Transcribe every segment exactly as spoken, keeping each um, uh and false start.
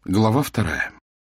Глава вторая.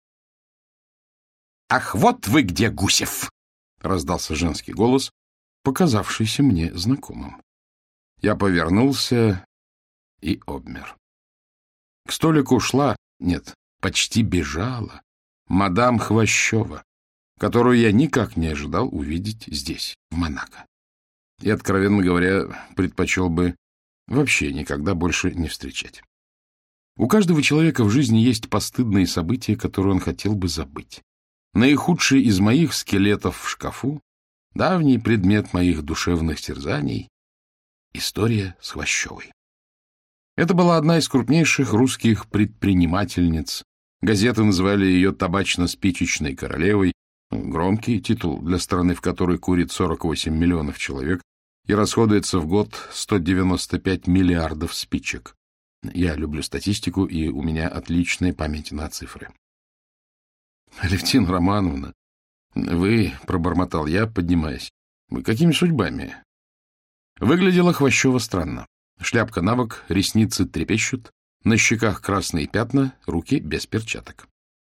«Ах, вот вы где, Гусев!» — раздался женский голос, показавшийся мне знакомым. Я повернулся и обмер. К столику шла, нет, почти бежала, мадам Хвощева, которую я никак не ожидал увидеть здесь, в Монако. И, откровенно говоря, предпочел бы вообще никогда больше не встречать. У каждого человека в жизни есть постыдные события, которые он хотел бы забыть. Наихудший из моих скелетов в шкафу, давний предмет моих душевных терзаний — история с Хвощевой. Это была одна из крупнейших русских предпринимательниц. Газеты называли ее табачно-спичечной королевой. Громкий титул для страны, в которой курит сорок восемь миллионов человек и расходуется в год сто девяносто пять миллиардов спичек. Я люблю статистику, и у меня отличная память на цифры. — Алевтина Романовна, вы, — пробормотал я, поднимаясь, — вы какими судьбами? Выглядела Хвощева странно. Шляпка набок, ресницы трепещут, на щеках красные пятна, руки без перчаток.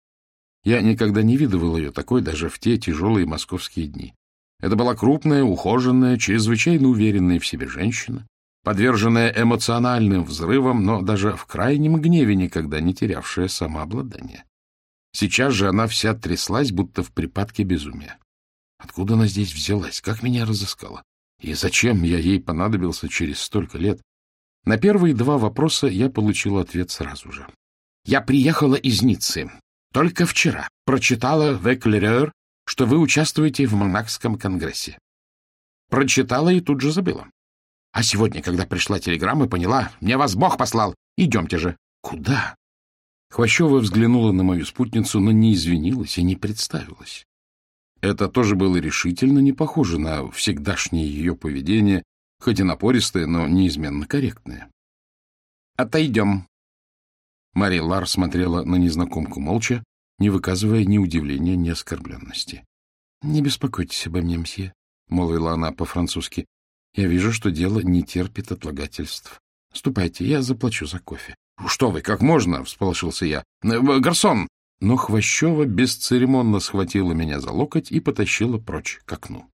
Я никогда не видывал ее такой даже в те тяжелые московские дни. Это была крупная, ухоженная, чрезвычайно уверенная в себе женщина, подверженная эмоциональным взрывам, но даже в крайнем гневе никогда не терявшая самообладание. Сейчас же она вся тряслась, будто в припадке безумия. Откуда она здесь взялась? Как меня разыскала? И зачем я ей понадобился через столько лет? На первые два вопроса я получил ответ сразу же. Я приехала из Ниццы. Только вчера прочитала в «Эклерер», что вы участвуете в Монакском конгрессе. Прочитала и тут же забыла. А сегодня, когда пришла телеграмма, поняла, мне вас Бог послал. Идемте же. Куда? Хвощева взглянула на мою спутницу, но не извинилась и не представилась. Это тоже было решительно не похоже на всегдашнее ее поведение, хоть и напористое, но неизменно корректное. «Отойдем». Мария Лар смотрела на незнакомку молча, не выказывая ни удивления, ни оскорбленности. — Не беспокойтесь обо мне, мсье, — молвила она по-французски. — Я вижу, что дело не терпит отлагательств. Ступайте, я заплачу за кофе. — Что вы, как можно? — всполошился я. — Гарсон! Но Хвощева бесцеремонно схватила меня за локоть и потащила прочь к окну.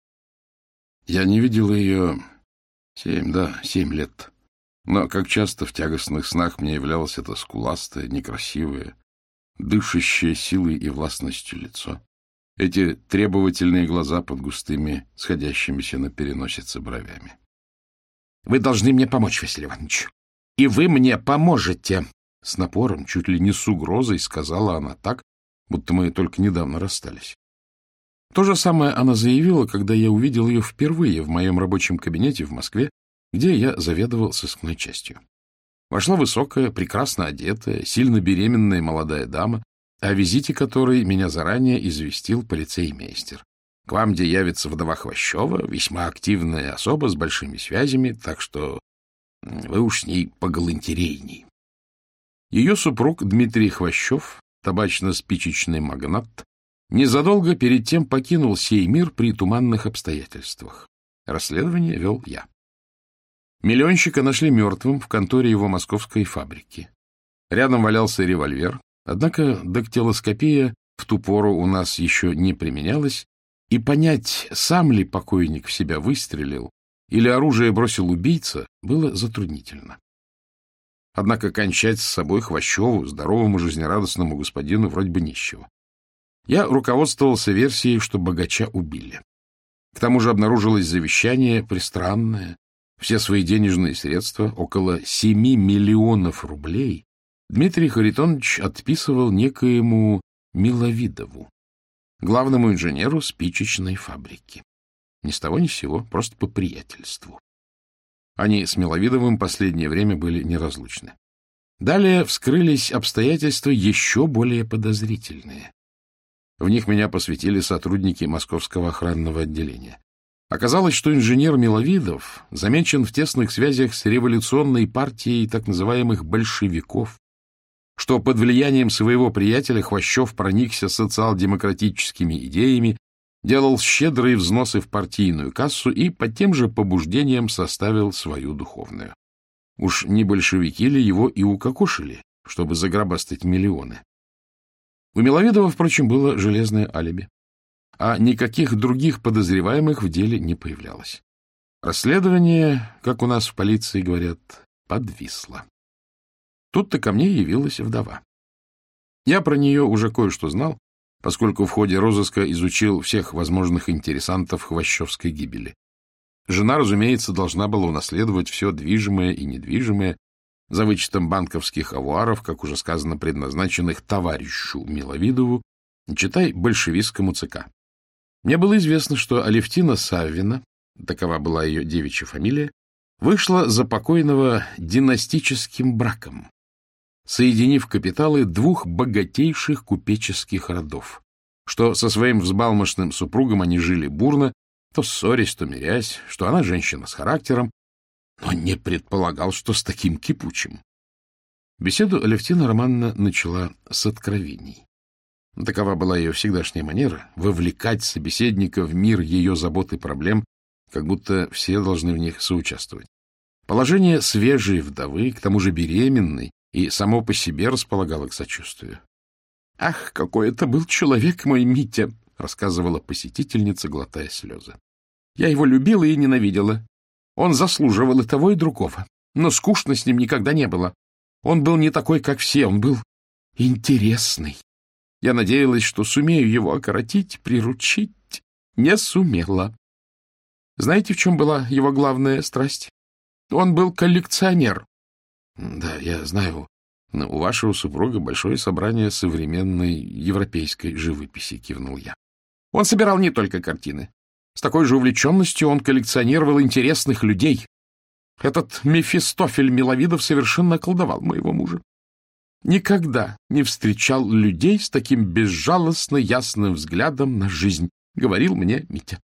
Я не видел ее семь, да, семь лет. Но, как часто в тягостных снах мне являлось это скуластое, некрасивое, дышащее силой и властностью лицо. Эти требовательные глаза под густыми, сходящимися на переносице бровями. — Вы должны мне помочь, Василий Иванович. И вы мне поможете. С напором, чуть ли не с угрозой, сказала она так, будто мы только недавно расстались. То же самое она заявила, когда я увидел ее впервые в моем рабочем кабинете в Москве, где я заведовал сыскной частью. Вошла высокая, прекрасно одетая, сильно беременная молодая дама, о визите которой меня заранее известил полицеймейстер. К вам, где явится вдова Хвощева, весьма активная особа с большими связями, так что вы уж с ней погалантерейней. Ее супруг Дмитрий Хвощев, табачно-спичечный магнат, незадолго перед тем покинул сей мир при туманных обстоятельствах. Расследование вел я. Миллионщика нашли мертвым в конторе его московской фабрики. Рядом валялся револьвер, однако дактилоскопия в ту пору у нас еще не применялась, и понять, сам ли покойник в себя выстрелил или оружие бросил убийца, было затруднительно. Однако кончать с собой Хвощеву, здоровому жизнерадостному господину, вроде бы нищего. Я руководствовался версией, что богача убили. К тому же обнаружилось завещание пристранное. Все свои денежные средства, около семи миллионов рублей, Дмитрий Харитонович отписывал некоему Миловидову, главному инженеру спичечной фабрики. Ни с того ни с сего, просто по приятельству. Они с Миловидовым последнее время были неразлучны. Далее вскрылись обстоятельства еще более подозрительные. В них меня посвятили сотрудники Московского охранного отделения. Оказалось, что инженер Миловидов замечен в тесных связях с революционной партией так называемых большевиков, что под влиянием своего приятеля Хвощев проникся социал-демократическими идеями, делал щедрые взносы в партийную кассу и под тем же побуждением составил свою духовную. Уж не большевики ли его и укокошили, чтобы загробастать миллионы? У Миловидова, впрочем, было железное алиби, а никаких других подозреваемых в деле не появлялось. Расследование, как у нас в полиции говорят, подвисло. Тут-то ко мне явилась вдова. Я про нее уже кое-что знал, поскольку в ходе розыска изучил всех возможных интересантов хвощевской гибели. Жена, разумеется, должна была унаследовать все движимое и недвижимое, за вычетом банковских авуаров, как уже сказано, предназначенных товарищу Миловидову, читай большевистскому ЦК. Мне было известно, что Алевтина Саввина, такова была ее девичья фамилия, вышла за покойного династическим браком, соединив капиталы двух богатейших купеческих родов, что со своим взбалмошным супругом они жили бурно, то ссорясь, то мирясь, что она женщина с характером, но не предполагал, что с таким кипучим. Беседу Алевтина Романовна начала с откровений. Такова была ее всегдашняя манера — вовлекать собеседника в мир ее забот и проблем, как будто все должны в них соучаствовать. Положение свежей вдовы, к тому же беременной, и само по себе располагало к сочувствию. — Ах, какой это был человек мой Митя! — рассказывала посетительница, глотая слезы. — Я его любила и ненавидела. Он заслуживал и того, и другого. Но скучно с ним никогда не было. Он был не такой, как все, он был интересный. Я надеялась, что сумею его окоротить, приручить. Не сумела. Знаете, в чем была его главная страсть? Он был коллекционер. Да, я знаю. У вашего супруга большое собрание современной европейской живописи, кивнул я. Он собирал не только картины. С такой же увлеченностью он коллекционировал интересных людей. Этот Мефистофель Миловидов совершенно околдовал моего мужа. Никогда не встречал людей с таким безжалостно ясным взглядом на жизнь, говорил мне Митя.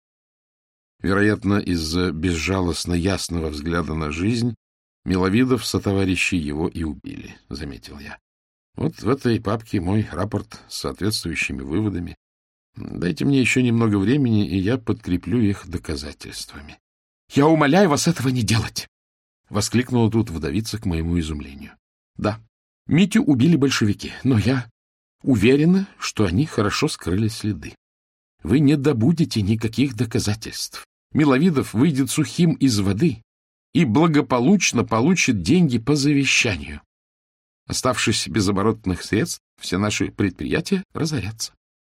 Вероятно, из-за безжалостно ясного взгляда на жизнь Миловидов сотоварищи его и убили, — заметил я. Вот в этой папке мой рапорт с соответствующими выводами. Дайте мне еще немного времени, и я подкреплю их доказательствами. — Я умоляю вас этого не делать! — воскликнула тут вдовица к моему изумлению. — Да, Митю убили большевики, но я уверена, что они хорошо скрыли следы. Вы не добудете никаких доказательств. Миловидов выйдет сухим из воды и благополучно получит деньги по завещанию. Оставшись без оборотных средств, все наши предприятия разорятся.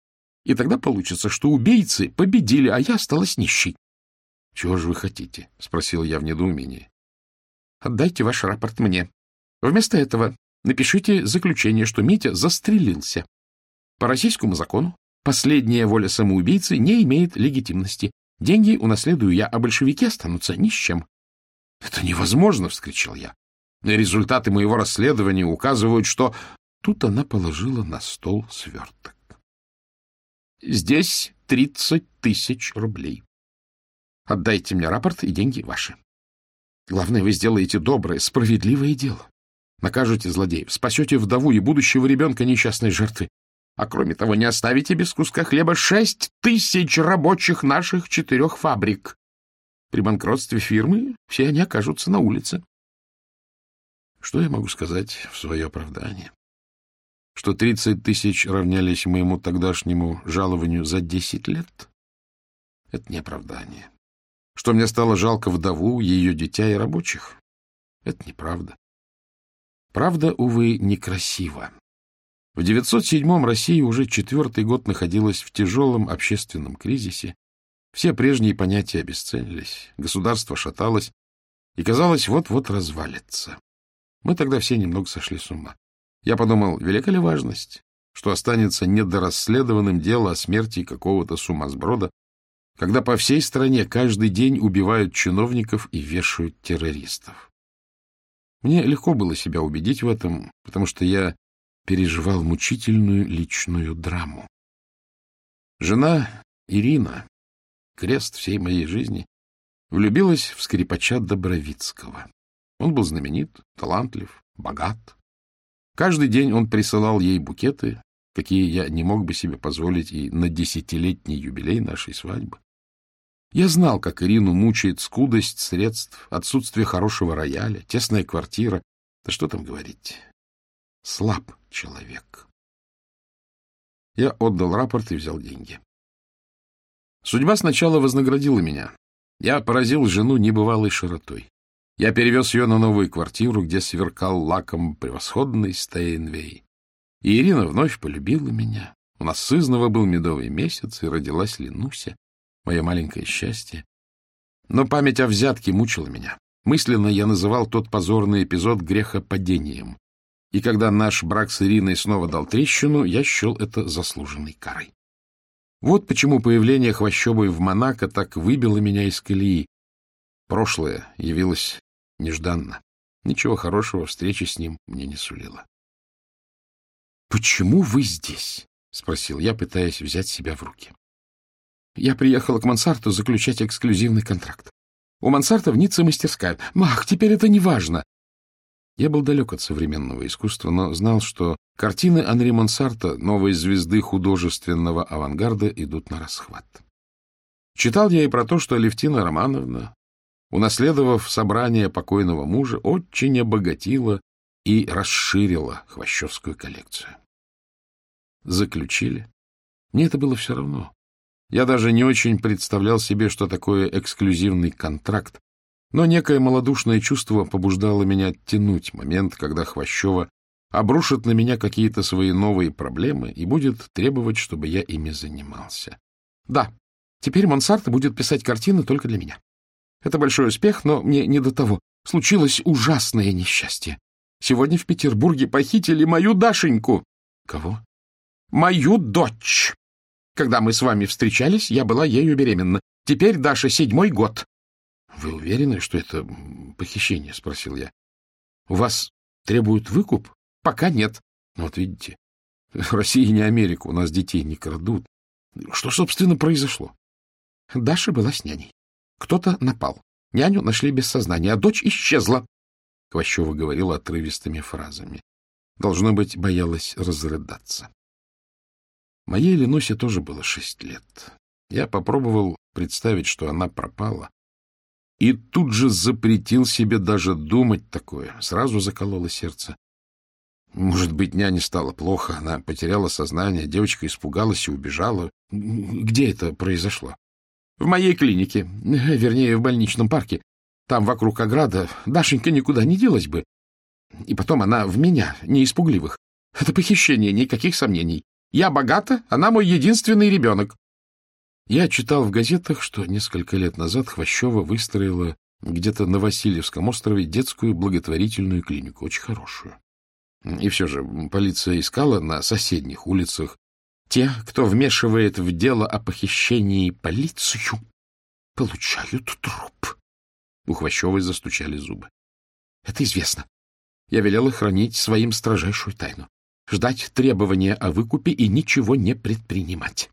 И тогда получится, что убийцы победили, а я осталась нищей. — Чего же вы хотите? — спросил я в недоумении. — Отдайте ваш рапорт мне. Вместо этого напишите заключение, что Митя застрелился. По российскому закону последняя воля самоубийцы не имеет легитимности. Деньги унаследую я, а большевики останутся ни с чем. — Это невозможно! — вскричал я. — Результаты моего расследования указывают, что... Тут она положила на стол сверток. — Здесь тридцать тысяч рублей. Отдайте мне рапорт, и деньги ваши. Главное, вы сделаете доброе, справедливое дело. Накажете злодеев, спасете вдову и будущего ребенка несчастной жертвы. А кроме того, не оставите без куска хлеба шесть тысяч рабочих наших четырех фабрик. При банкротстве фирмы все они окажутся на улице. Что я могу сказать в свое оправдание? Что тридцать тысяч равнялись моему тогдашнему жалованию за десять лет? Это не оправдание. Что мне стало жалко вдову, ее дитя и рабочих? Это неправда. Правда, увы, некрасива. В девятьсот седьмом Россия уже четвертый год находилась в тяжелом общественном кризисе. Все прежние понятия обесценились, государство шаталось и, казалось, вот-вот развалится. Мы тогда все немного сошли с ума. Я подумал, велика ли важность, что останется недорасследованным дело о смерти какого-то сумасброда, когда по всей стране каждый день убивают чиновников и вешают террористов. Мне легко было себя убедить в этом, потому что я переживал мучительную личную драму. Жена Ирина, крест всей моей жизни, влюбилась в скрипача Добровицкого. Он был знаменит, талантлив, богат. Каждый день он присылал ей букеты, какие я не мог бы себе позволить и на десятилетний юбилей нашей свадьбы. Я знал, как Ирину мучает скудость средств, отсутствие хорошего рояля, тесная квартира. Да что там говорить? Слаб человек. Я отдал рапорт и взял деньги. Судьба сначала вознаградила меня. Я поразил жену небывалой широтой. Я перевез ее на новую квартиру, где сверкал лаком превосходный Стейнвей. И Ирина вновь полюбила меня. У нас сызнова был медовый месяц, и родилась Ленуся, мое маленькое счастье. Но память о взятке мучила меня. Мысленно я называл тот позорный эпизод грехопадением. И когда наш брак с Ириной снова дал трещину, я счел это заслуженной карой. Вот почему появление Хвощевой в Монако так выбило меня из колеи. Прошлое явилось нежданно. Ничего хорошего встреча с ним мне не сулила. — Почему вы здесь? — спросил я, пытаясь взять себя в руки. — Я приехала к Монсарту заключать эксклюзивный контракт. У Монсарта в Ницце мастерская. Ах, теперь это не важно. Я был далек от современного искусства, но знал, что картины Анри Монсарта, новой звезды художественного авангарда, идут на расхват. Читал я и про то, что Алевтина Романовна, унаследовав собрание покойного мужа, очень обогатила и расширила хвощевскую коллекцию. Заключили. Мне это было все равно. Я даже не очень представлял себе, что такое эксклюзивный контракт, но некое малодушное чувство побуждало меня оттянуть момент, когда Хвощева обрушит на меня какие-то свои новые проблемы и будет требовать, чтобы я ими занимался. Да, теперь Монсарт будет писать картины только для меня. Это большой успех, но мне не до того. Случилось ужасное несчастье. Сегодня в Петербурге похитили мою Дашеньку. Кого? Мою дочь. Когда мы с вами встречались, я была ею беременна. Теперь Даша седьмой год. — Вы уверены, что это похищение? — спросил я. — У вас требуют выкуп? — Пока нет. — Вот видите, в России не Америка, у нас детей не крадут. Что, собственно, произошло? Даша была с няней. Кто-то напал. Няню нашли без сознания, а дочь исчезла. Хвощева говорила отрывистыми фразами. Должно быть, боялась разрыдаться. Моей Ленусе тоже было шесть лет. Я попробовал представить, что она пропала, и тут же запретил себе даже думать такое. Сразу закололо сердце. Может быть, няне стало плохо, она потеряла сознание, девочка испугалась и убежала. Где это произошло? В моей клинике, вернее, в больничном парке. Там вокруг ограда. Дашенька никуда не делась бы. И потом она в меня, не испугливых. Это похищение, никаких сомнений. Я богата, она мой единственный ребенок. Я читал в газетах, что несколько лет назад Хвощева выстроила где-то на Васильевском острове детскую благотворительную клинику, очень хорошую. И все же полиция искала на соседних улицах. Те, кто вмешивает в дело о похищении полицию, получают труп. У Хвощевой застучали зубы. Это известно. Я велела хранить своим строжайшую тайну. Ждать требования о выкупе и ничего не предпринимать.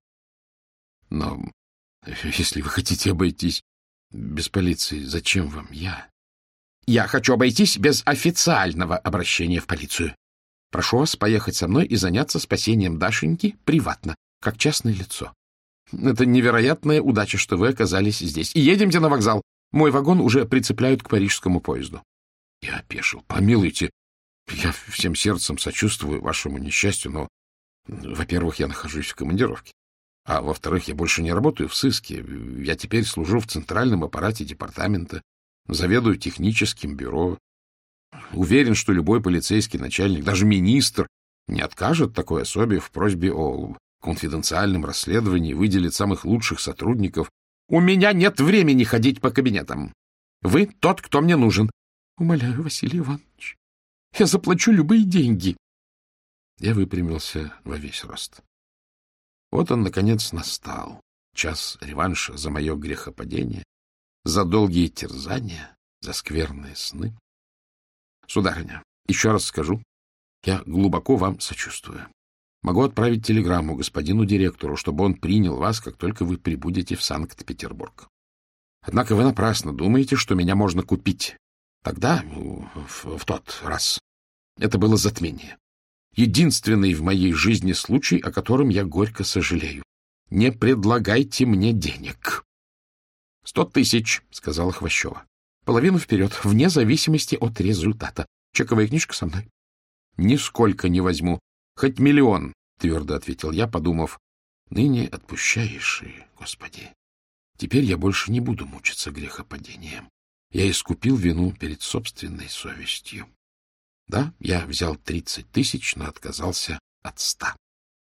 Но если вы хотите обойтись без полиции, зачем вам я? Я хочу обойтись без официального обращения в полицию. Прошу вас поехать со мной и заняться спасением Дашеньки приватно, как частное лицо. Это невероятная удача, что вы оказались здесь. И едемте на вокзал. Мой вагон уже прицепляют к парижскому поезду. Я опешил. Помилуйте, я всем сердцем сочувствую вашему несчастью, но, во-первых, я нахожусь в командировке. А во-вторых, я больше не работаю в сыске. Я теперь служу в центральном аппарате департамента, заведую техническим бюро. Уверен, что любой полицейский начальник, даже министр, не откажет такой особе в просьбе о конфиденциальном расследовании, выделит самых лучших сотрудников. У меня нет времени ходить по кабинетам. Вы тот, кто мне нужен. Умоляю, Василий Иванович, я заплачу любые деньги. Я выпрямился во весь рост. Вот он, наконец, настал. Час реванша за мое грехопадение, за долгие терзания, за скверные сны. Сударыня, еще раз скажу, я глубоко вам сочувствую. Могу отправить телеграмму господину директору, чтобы он принял вас, как только вы прибудете в Санкт-Петербург. Однако вы напрасно думаете, что меня можно купить. Тогда, в, в тот раз, это было затмение. Единственный в моей жизни случай, о котором я горько сожалею. Не предлагайте мне денег. — Сто тысяч, — сказала Хвощева. — Половину вперед, вне зависимости от результата. Чековая книжка со мной. — Нисколько не возьму. Хоть миллион. твердо ответил я, подумав, ныне отпущаешь, и, Господи, теперь я больше не буду мучиться грехопадением. Я искупил вину перед собственной совестью. Да, я взял тридцать тысяч, но отказался от ста.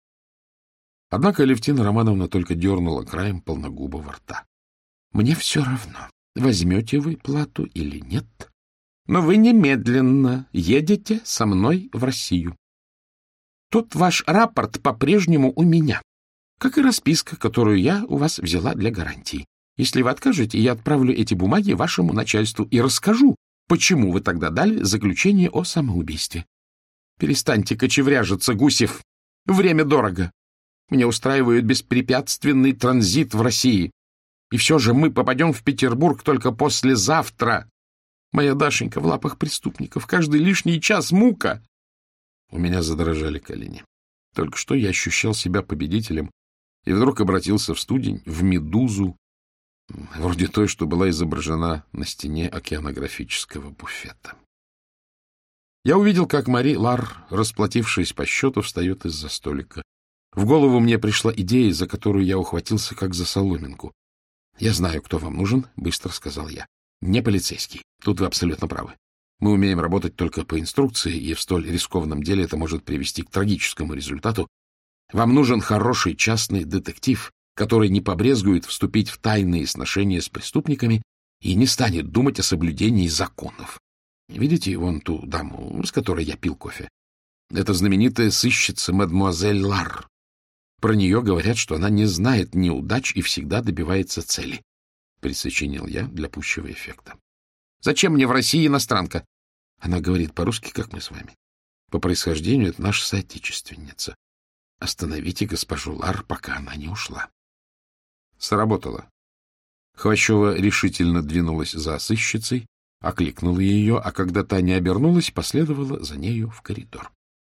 Однако Алевтина Романовна только дернула краем полногубого рта. — Мне все равно, возьмете вы плату или нет, но вы немедленно едете со мной в Россию. Тут ваш рапорт по-прежнему у меня, как и расписка, которую я у вас взяла для гарантии. Если вы откажете, я отправлю эти бумаги вашему начальству и расскажу, почему вы тогда дали заключение о самоубийстве. Перестаньте кочевряжиться, Гусев. Время дорого. Мне устраивают беспрепятственный транзит в России. И все же мы попадем в Петербург только послезавтра. Моя Дашенька в лапах преступников. Каждый лишний час мука. У меня задрожали колени. Только что я ощущал себя победителем и вдруг обратился в студень, в медузу, вроде той, что была изображена на стене океанографического буфета. Я увидел, как Мари Лар, расплатившись по счету, встает из-за столика. В голову мне пришла идея, за которую я ухватился, как за соломинку. — Я знаю, кто вам нужен, — быстро сказал я. — Не полицейский. Тут вы абсолютно правы. Мы умеем работать только по инструкции, и в столь рискованном деле это может привести к трагическому результату. Вам нужен хороший частный детектив, который не побрезгует вступить в тайные сношения с преступниками и не станет думать о соблюдении законов. Видите вон ту даму, с которой я пил кофе? Это знаменитая сыщица мадемуазель Лар. Про нее говорят, что она не знает неудач и всегда добивается цели. Присочинил я для пущего эффекта. Зачем мне в России иностранка? Она говорит по-русски, как мы с вами. По происхождению это наша соотечественница. Остановите госпожу Лар, пока она не ушла. Сработало. Хвощева решительно двинулась за сыщицей, окликнула ее, а когда та не обернулась, последовала за нею в коридор.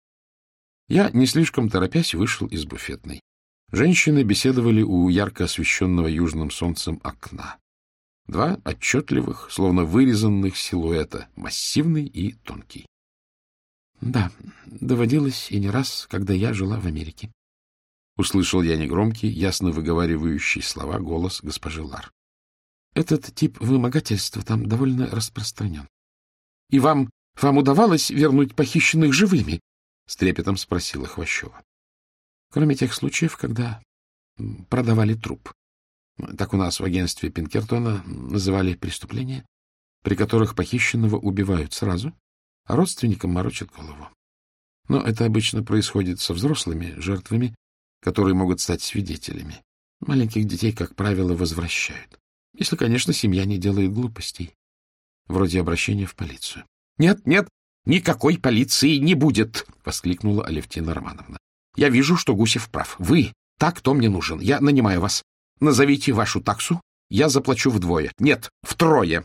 Я, не слишком торопясь, вышел из буфетной. Женщины беседовали у ярко освещенного южным солнцем окна. Два отчетливых, словно вырезанных силуэта, массивный и тонкий. Да, доводилось и не раз, когда я жила в Америке. Услышал я негромкий, ясно выговаривающий слова голос госпожи Лар. Этот тип вымогательства там довольно распространен. — И вам, вам удавалось вернуть похищенных живыми? — с трепетом спросила Хвощева. — Кроме тех случаев, когда продавали труп. Так у нас в агентстве Пинкертона называли преступления, при которых похищенного убивают сразу, а родственникам морочат голову. Но это обычно происходит со взрослыми жертвами, которые могут стать свидетелями. Маленьких детей, как правило, возвращают. Если, конечно, семья не делает глупостей, вроде обращения в полицию. — Нет, нет, никакой полиции не будет! — воскликнула Алевтина Романовна. — Я вижу, что Гусев прав. Вы, так, кто мне нужен. Я нанимаю вас. Назовите вашу таксу, я заплачу вдвое. Нет, втрое.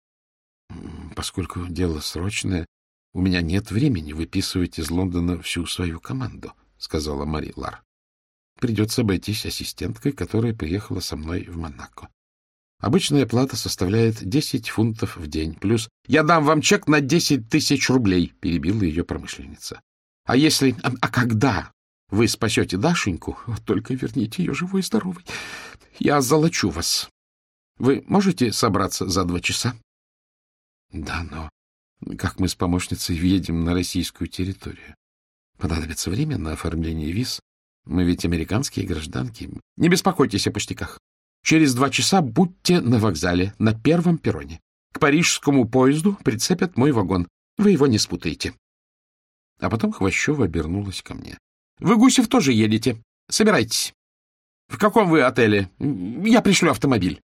— Поскольку дело срочное, у меня нет времени выписывать из Лондона всю свою команду, — сказала Мари Лар. — Придется обойтись ассистенткой, которая приехала со мной в Монако. Обычная плата составляет десять фунтов в день, плюс... — Я дам вам чек на десять тысяч рублей, — перебила ее промышленница. — А если... А, а когда вы спасете Дашеньку, только верните ее живой и здоровой, я озолочу вас. Вы можете собраться за два часа? — Да, но как мы с помощницей въедем на российскую территорию? Понадобится время на оформление виз. Мы ведь американские гражданки. Не беспокойтесь о пустяках. Через два часа будьте на вокзале, на первом перроне. К парижскому поезду прицепят мой вагон. Вы его не спутаете. А потом Хвощева обернулась ко мне. — Вы, Гусев, тоже едете. Собирайтесь. — В каком вы отеле? Я пришлю автомобиль.